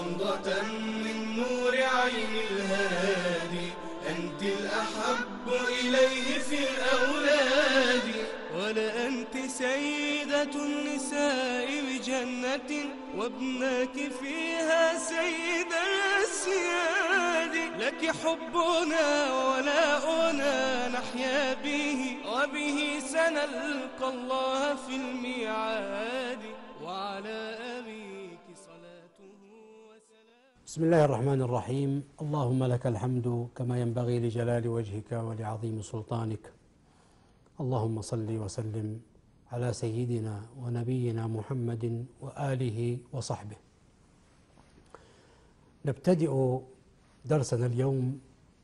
رمضة من نور عين الهادي، أنت الأحب إليه في الأولاد. ولأنت سيدة النساء بجنة، وابنك فيها سيد الأسياد. لك حبنا وولاؤنا نحيا به، وبه سنلقى الله في الميعاد. وعلى أبيك صلاته وسلام. بسم الله الرحمن الرحيم. اللهم لك الحمد كما ينبغي لجلال وجهك ولعظيم سلطانك. اللهم صل وسلم على سيدنا ونبينا محمد وآله وصحبه. نبتدئ درسنا اليوم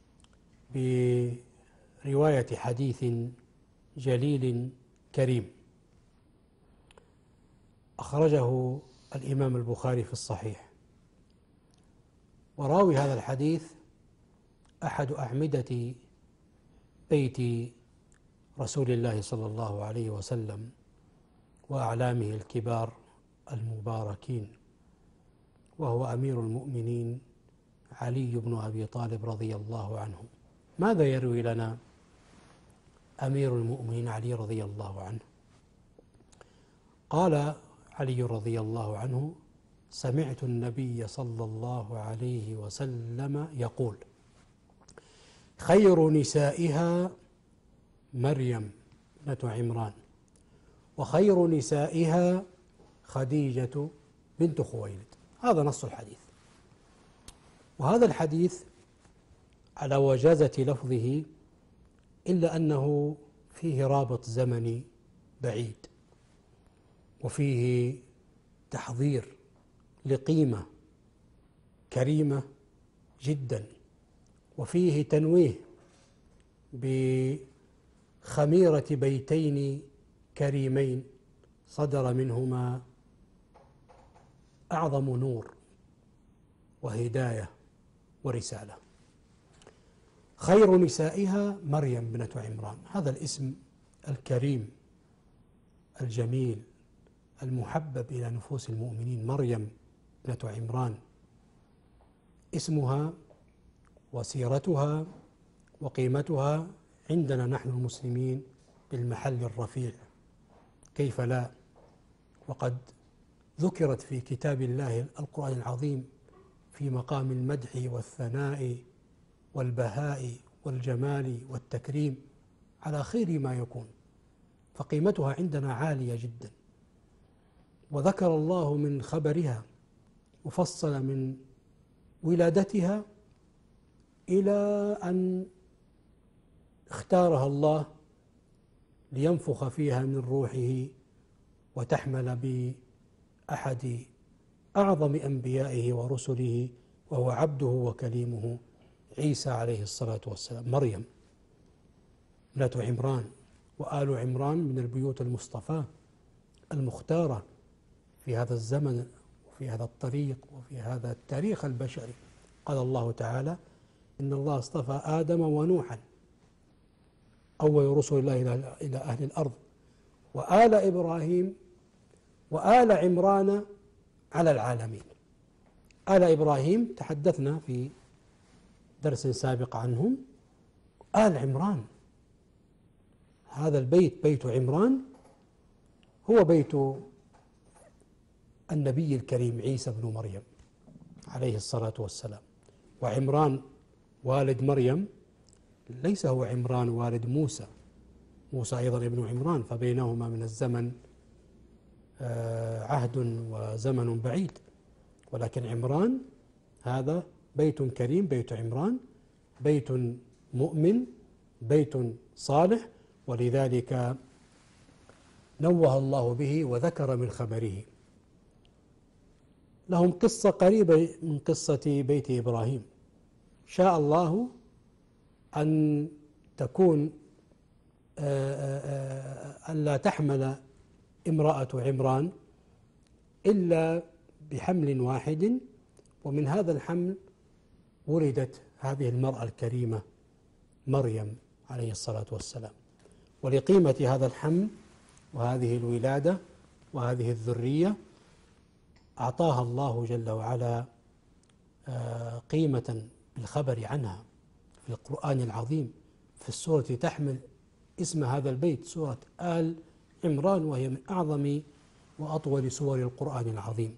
برواية حديث جليل كريم أخرجه الإمام البخاري في الصحيح. وراوي هذا الحديث أحد أعمدة بيت رسول الله صلى الله عليه وسلم وأعلامه الكبار المباركين، وهو أمير المؤمنين علي بن أبي طالب رضي الله عنه. ماذا يروي لنا أمير المؤمنين علي رضي الله عنه؟ قال علي رضي الله عنه: سمعت النبي صلى الله عليه وسلم يقول: خير نسائها مريم ابنة عمران، وخير نسائها خديجة بنت خويلد. هذا نص الحديث. وهذا الحديث على وجازة لفظه، إلا أنه فيه رابط زمني بعيد، وفيه تحضير لقيمة كريمة جدا، وفيه تنويه بخميرة بيتين كريمين صدر منهما أعظم نور وهداية ورسالة. خير نسائها مريم بنت عمران، هذا الاسم الكريم الجميل المحبب إلى نفوس المؤمنين. مريم ابنة عمران اسمها وسيرتها وقيمتها عندنا نحن المسلمين بالمحل الرفيع، كيف لا؟ وقد ذكرت في كتاب الله القرآن العظيم في مقام المدح والثناء والبهاء والجمال والتكريم على خير ما يكون، فقيمتها عندنا عالية جدا. وذكر الله من خبرها وفصل من ولادتها إلى أن اختارها الله لينفخ فيها من روحه وتحمل بأحد أعظم أنبيائه ورسله، وهو عبده وكليمه عيسى عليه الصلاة والسلام. مريم ابنة عمران، وآل عمران من البيوت المصطفاة المختارة في هذا الزمن وفي هذا الطريق وفي هذا التاريخ البشري. قال الله تعالى: إن الله اصطفى آدم ونوحا أول رسل الله إلى أهل الأرض، وآل إبراهيم وآل عمران على العالمين. آل إبراهيم تحدثنا في درس سابق عنهم. آل عمران، هذا البيت بيت عمران هو بيت النبي الكريم عيسى بن مريم عليه الصلاة والسلام. وعمران والد مريم ليس هو عمران والد موسى، موسى أيضا ابن عمران، فبينهما من الزمن عهد وزمن بعيد، ولكن عمران هذا بيت كريم، بيت عمران بيت مؤمن، بيت صالح، ولذلك نوه الله به وذكر من خبره. لهم قصة قريبة من قصة بيت إبراهيم. شاء الله أن تكون أن لا تحمل امرأة عمران إلا بحمل واحد، ومن هذا الحمل ولدت هذه المرأة الكريمة مريم عليه الصلاة والسلام. ولقيمة هذا الحمل وهذه الولادة وهذه الذرية أعطاها الله جل وعلا قيمة بالخبر عنها في القرآن العظيم في السورة تحمل اسم هذا البيت، سورة آل عمران، وهي من أعظم وأطول سور القرآن العظيم.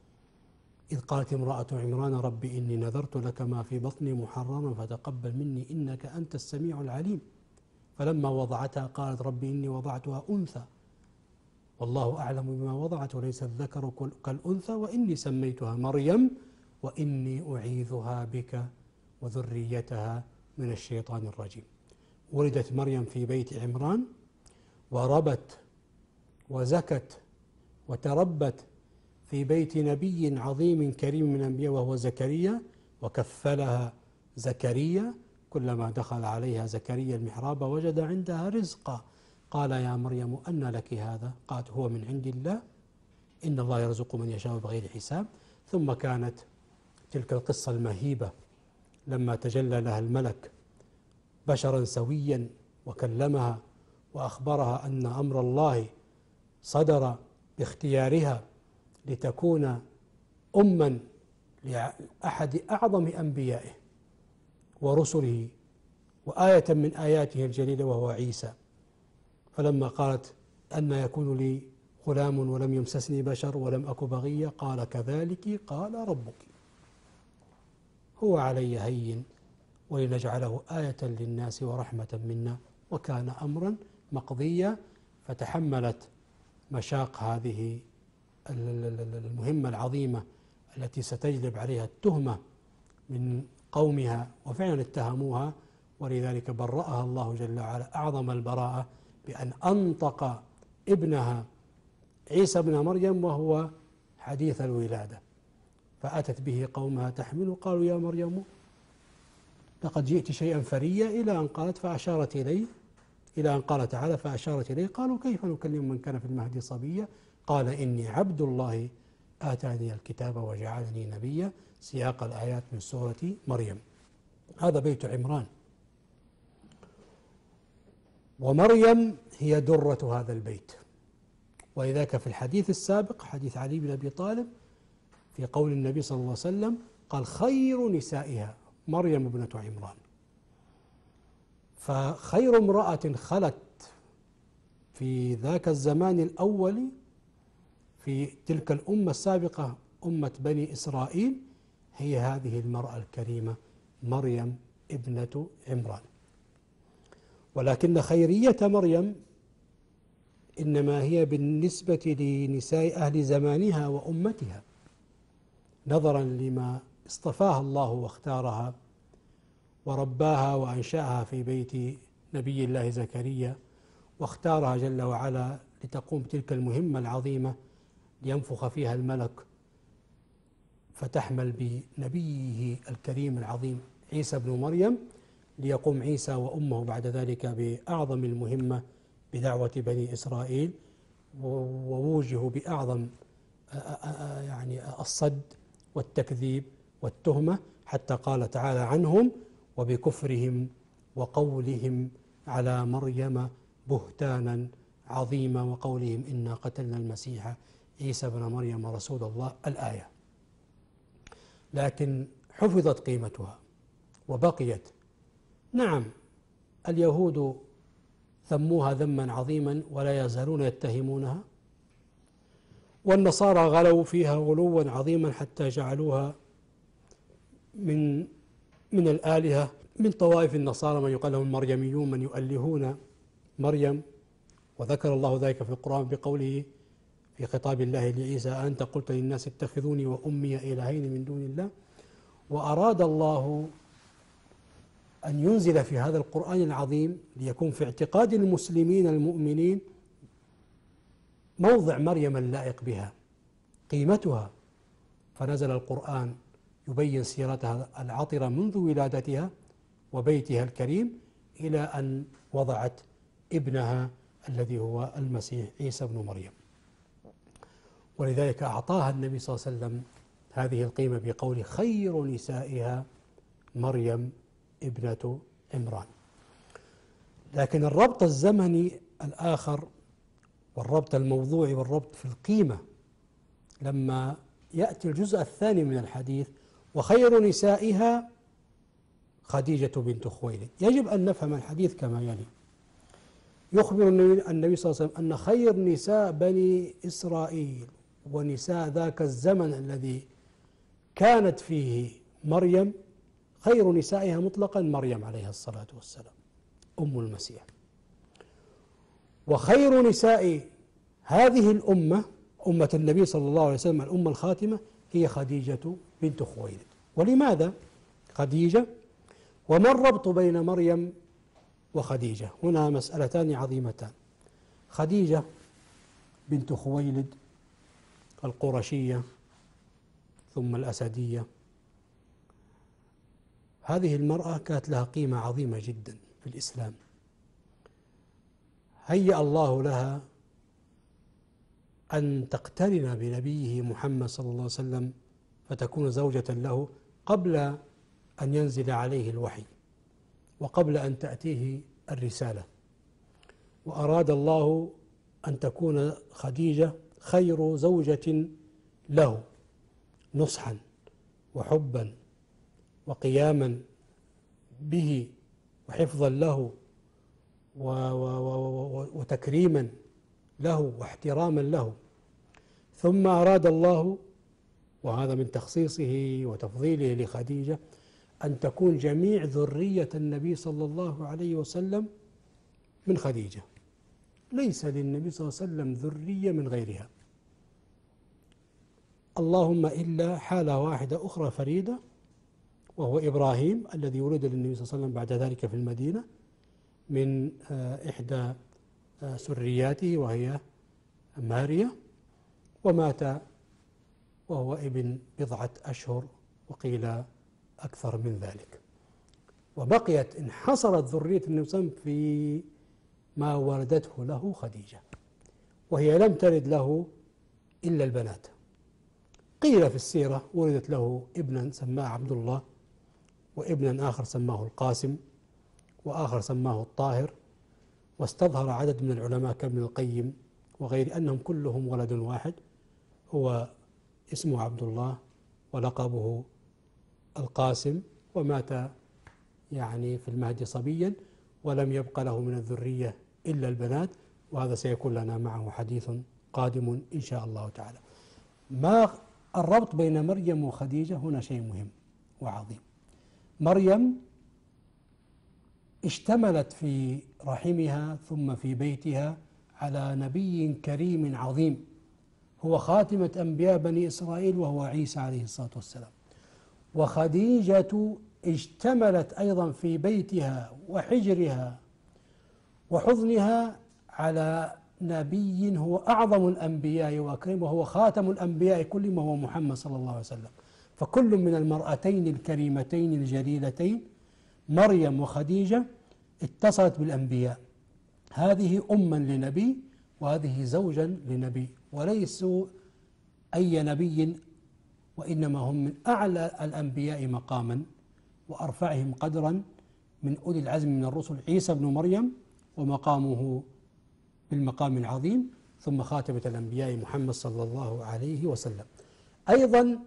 إذ قالت امرأة عمران رب إني نذرت لك ما في بطني محررا فتقبل مني إنك أنت السميع العليم. فلما وضعتها قالت رب إني وضعتها أنثى والله أعلم بما وضعت وليس الذكر كالأنثى وإني سميتها مريم وإني أعيذها بك وذريتها من الشيطان الرجيم. ولدت مريم في بيت عمران وربت وزكت وتربت في بيت نبي عظيم كريم من الأنبياء وهو زكريا، وكفلها زكريا كلما دخل عليها زكريا المحراب وجد عندها رزقا قال يا مريم أن لك هذا؟ قالت هو من عند الله إن الله يرزق من يشاء بغير حساب. ثم كانت تلك القصة المهيبة لما تجلى لها الملك بشرا سويا وكلمها وأخبرها أن أمر الله صدر باختيارها لتكون أما لأحد أعظم أنبيائه ورسله وآية من آياته الجليلة وهو عيسى. فلما قالت أن يكون لي غلام ولم يمسسني بشر ولم أك بغيا قال كذلك قال ربك هو علي هين ولنجعله آية للناس ورحمة منا وكان أمرا مقضيا. فتحملت مشاق هذه المهمة العظيمة التي ستجلب عليها التهمة من قومها، وفعلا اتهموها، ولذلك برأها الله جل وعلا أعظم البراءة بأن أنطق ابنها عيسى بن مريم وهو حديث الولادة. فأتت به قومها تحمله قالوا يا مريم لقد جئت شيئا فريا إلى أن قالت فأشارت إليه إلى أن قال تعالى فأشارت إليه قالوا كيف نكلم من كان في المهد صبيا قال إني عبد الله آتاني الكتاب وجعلني نبيا. سياق الآيات من سورة مريم. هذا بيت عمران، ومريم هي درة هذا البيت. ولذلك في الحديث السابق حديث علي بن أبي طالب في قول النبي صلى الله عليه وسلم قال خير نسائها مريم ابنة عمران. فخير امرأة خلت في ذاك الزمان الأول في تلك الأمة السابقة أمة بني إسرائيل هي هذه المرأة الكريمة مريم ابنة عمران. ولكن خيرية مريم إنما هي بالنسبة لنساء أهل زمانها وأمتها نظرا لما اصطفاها الله واختارها ورباها وأنشأها في بيت نبي الله زكريا، واختارها جل وعلا لتقوم بتلك المهمة العظيمة لينفخ فيها الملك فتحمل بنبيه الكريم العظيم عيسى بن مريم ليقوم عيسى وأمه بعد ذلك بأعظم المهمة بدعوة بني إسرائيل ووجهوا بأعظم يعني الصد والتكذيب والتهمة، حتى قال تعالى عنهم وبكفرهم وقولهم على مريم بهتانا عظيما وقولهم إنا قتلنا المسيح عيسى بن مريم رسول الله الآية. لكن حفظت قيمتها وبقيت. نعم اليهود ذموها ذما عظيما ولا يزالون يتهمونها، والنصارى غلوا فيها غلوا عظيما حتى جعلوها من الآلهة. من طوائف النصارى من يقال لهم المريميون من يؤلهون مريم، وذكر الله ذلك في القرآن بقوله في خطاب الله لعيسى أنت قلت للناس اتخذوني وأمي إلهين من دون الله. وأراد الله أن ينزل في هذا القرآن العظيم ليكون في اعتقاد المسلمين المؤمنين موضع مريم اللائق بها قيمتها، فنزل القرآن يبين سيرتها العطرة منذ ولادتها وبيتها الكريم إلى أن وضعت ابنها الذي هو المسيح عيسى بن مريم. ولذلك أعطاها النبي صلى الله عليه وسلم هذه القيمة بقول خير نسائها مريم ابنة عمران. لكن الربط الزمني الآخر والربط الموضوعي والربط في القيمة لما يأتي الجزء الثاني من الحديث وخير نسائها خديجة بنت خويلد. يجب أن نفهم الحديث كما يلي: يخبر النبي صلى الله عليه وسلم أن خير نساء بني إسرائيل ونساء ذاك الزمن الذي كانت فيه مريم، خير نسائها مطلقا مريم عليها الصلاة والسلام أم المسيح، وخير نساء هذه الأمة أمة النبي صلى الله عليه وسلم الأمة الخاتمة هي خديجة بنت خويلد. ولماذا خديجة؟ وما الربط بين مريم وخديجة؟ هنا مسألتان عظيمتان. خديجة بنت خويلد القرشية ثم الأسدية، هذه المرأة كانت لها قيمة عظيمة جدا في الإسلام. هيأ الله لها أن تقترن بنبيه محمد صلى الله عليه وسلم فتكون زوجة له قبل أن ينزل عليه الوحي وقبل أن تأتيه الرسالة. وأراد الله أن تكون خديجة خير زوجة له نصحا وحبا وقياما به وحفظا له وتكريما له واحتراما له. ثم أراد الله، وهذا من تخصيصه وتفضيله لخديجة، أن تكون جميع ذرية النبي صلى الله عليه وسلم من خديجة، ليس للنبي صلى الله عليه وسلم ذرية من غيرها، اللهم إلا حالة واحدة أخرى فريدة، وهو إبراهيم الذي ولد للنبي صلى الله عليه وسلم بعد ذلك في المدينة من إحدى سرياته وهي ماريا، ومات وهو ابن بضعة أشهر وقيل أكثر من ذلك. وبقيت انحصرت ذرية النبي صلى الله عليه وسلم في ما ولدته له خديجة، وهي لم تلد له إلا البنات. قيل في السيرة ولدت له ابنا سماه عبد الله، وابنا آخر سماه القاسم، وآخر سماه الطاهر. واستظهر عدد من العلماء كابن القيم وغير أنهم كلهم ولد واحد، هو اسمه عبد الله ولقبه القاسم، ومات يعني في المهد صبيا ولم يبق له من الذرية إلا البنات، وهذا سيكون لنا معه حديث قادم إن شاء الله تعالى. ما الربط بين مريم وخديجة؟ هنا شيء مهم وعظيم. مريم اشتملت في رحمها ثم في بيتها على نبي كريم عظيم هو خاتمة أنبياء بني إسرائيل وهو عيسى عليه الصلاة والسلام. وخديجة اشتملت أيضا في بيتها وحجرها وحضنها على نبي هو أعظم الأنبياء وأكرم، وهو خاتم الأنبياء كلهم وهو محمد صلى الله عليه وسلم. فكل من المرأتين الكريمتين الجليلتين مريم وخديجة اتصلت بالأنبياء، هذه أما لنبي وهذه زوجا لنبي، وليسوا أي نبي، وإنما هم من أعلى الأنبياء مقاما وأرفعهم قدرا من أولي العزم من الرسل عيسى بن مريم، ومقامه بالمقام العظيم، ثم خاتمة الأنبياء محمد صلى الله عليه وسلم. أيضا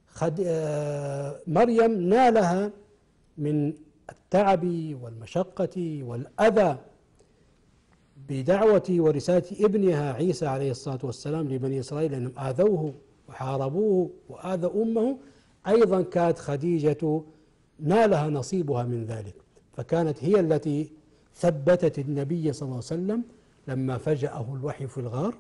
مريم نالها من التعب والمشقة والأذى بدعوة ورسالة ابنها عيسى عليه الصلاة والسلام لبني إسرائيل، لأنهم آذوه وحاربوه وآذوا أمه. أيضا كانت خديجة نالها نصيبها من ذلك، فكانت هي التي ثبتت النبي صلى الله عليه وسلم لما فجأه الوحي في الغار،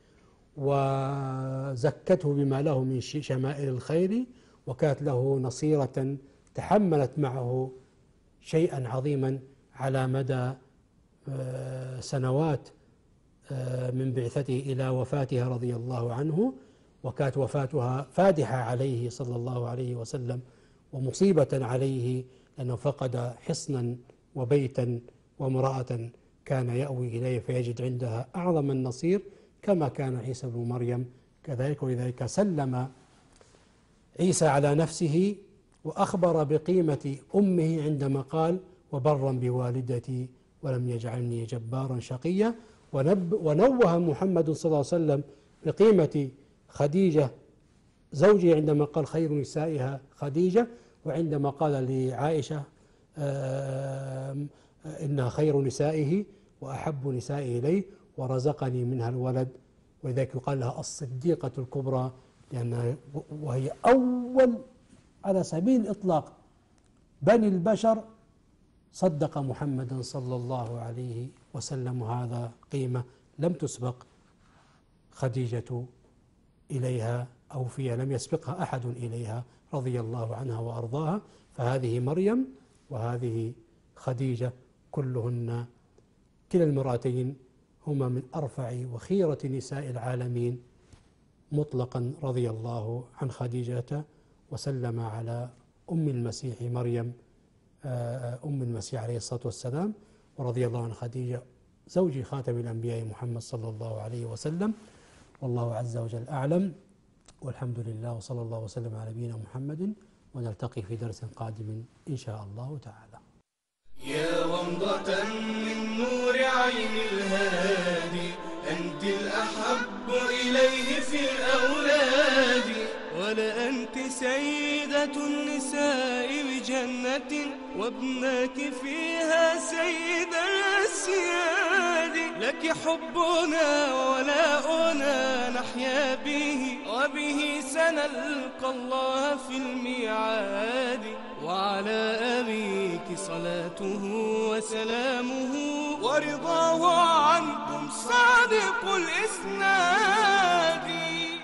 وزكته بما له من شمائل الخير، وكانت له نصيرة تحملت معه شيئا عظيما على مدى سنوات من بعثته إلى وفاتها رضي الله عنه. وكانت وفاتها فادحة عليه صلى الله عليه وسلم ومصيبة عليه، لأنه فقد حصنا وبيتا وامرأة كان يأوي إليه فيجد عندها أعظم النصير، كما كان عيسى بن مريم كذلك. ولذلك سلم عيسى على نفسه وأخبر بقيمة أمه عندما قال: وبرا بوالدتي ولم يجعلني جبارا شقيا. ونوه محمد صلى الله عليه وسلم بقيمة خديجة زوجه عندما قال خير نسائها خديجة، وعندما قال لعائشة إنها خير نسائه وأحب نسائه إليه ورزقني منها الولد، ولذلك يقال لها الصديقة الكبرى، وهي أول على سبيل الإطلاق بني البشر صدق محمدا صلى الله عليه وسلم، وهذا قيمة لم تسبق خديجة إليها أو فيها لم يسبقها أحد إليها رضي الله عنها وأرضاها. فهذه مريم وهذه خديجة كلهن كلا المرأتين هما من أرفع وخيرة نساء العالمين مطلقا، رضي الله عن خديجة وسلم على أم المسيح مريم أم المسيح عليه الصلاة والسلام، ورضي الله عن خديجة زوج خاتم الأنبياء محمد صلى الله عليه وسلم. والله عز وجل أعلم، والحمد لله، وصلى الله وسلم على نبينا محمد، ونلتقي في درس قادم إن شاء الله تعالى. يا رمضة من نور عين الهادي، أنت الأحب إليه في الأولاد، ولأنت سيدة النساء بجنة، وابنك فيها سيد الأسياد. لك حبنا وولاؤنا نحيا به، وبه سنلقى الله في الميعاد. وعلى أبيك صلاته وسلامه، ورضاه عنكم صادق الإسناد.